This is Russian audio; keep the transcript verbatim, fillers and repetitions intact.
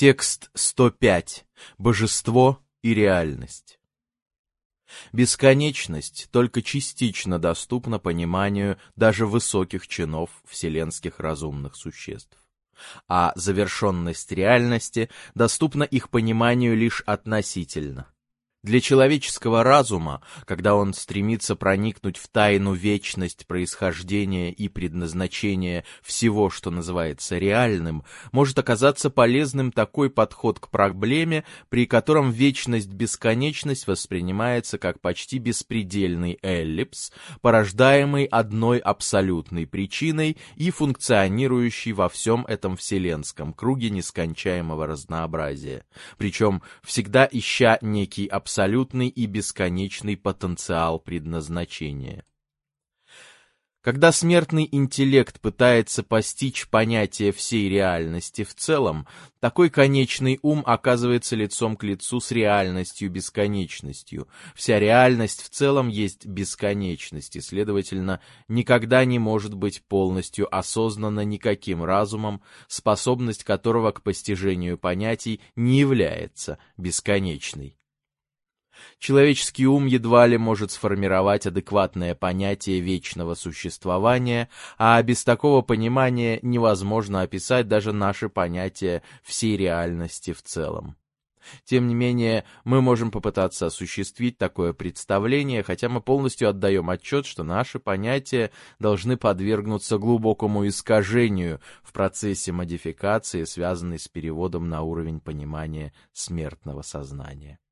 Текст сто пять. Божество и реальность. Бесконечность только частично доступна пониманию даже высоких чинов вселенских разумных существ, а завершенность реальности доступна их пониманию лишь относительно. Для человеческого разума, когда он стремится проникнуть в тайну вечность происхождения и предназначения всего, что называется реальным, может оказаться полезным такой подход к проблеме, при котором вечность-бесконечность воспринимается как почти беспредельный эллипс, порождаемый одной абсолютной причиной и функционирующий во всем этом вселенском круге нескончаемого разнообразия, причем всегда ища некий абсолютный абсолютный и бесконечный потенциал предназначения. Когда смертный интеллект пытается постичь понятие всей реальности в целом, такой конечный ум оказывается лицом к лицу с реальностью-бесконечностью. Вся реальность в целом есть бесконечность, и, следовательно, никогда не может быть полностью осознана никаким разумом, способность которого к постижению понятий не является бесконечной. Человеческий ум едва ли может сформировать адекватное понятие вечного существования, а без такого понимания невозможно описать даже наши понятия всей реальности в целом. Тем не менее, мы можем попытаться осуществить такое представление, хотя мы полностью отдаем отчет, что наши понятия должны подвергнуться глубокому искажению в процессе модификации, связанной с переводом на уровень понимания смертного сознания.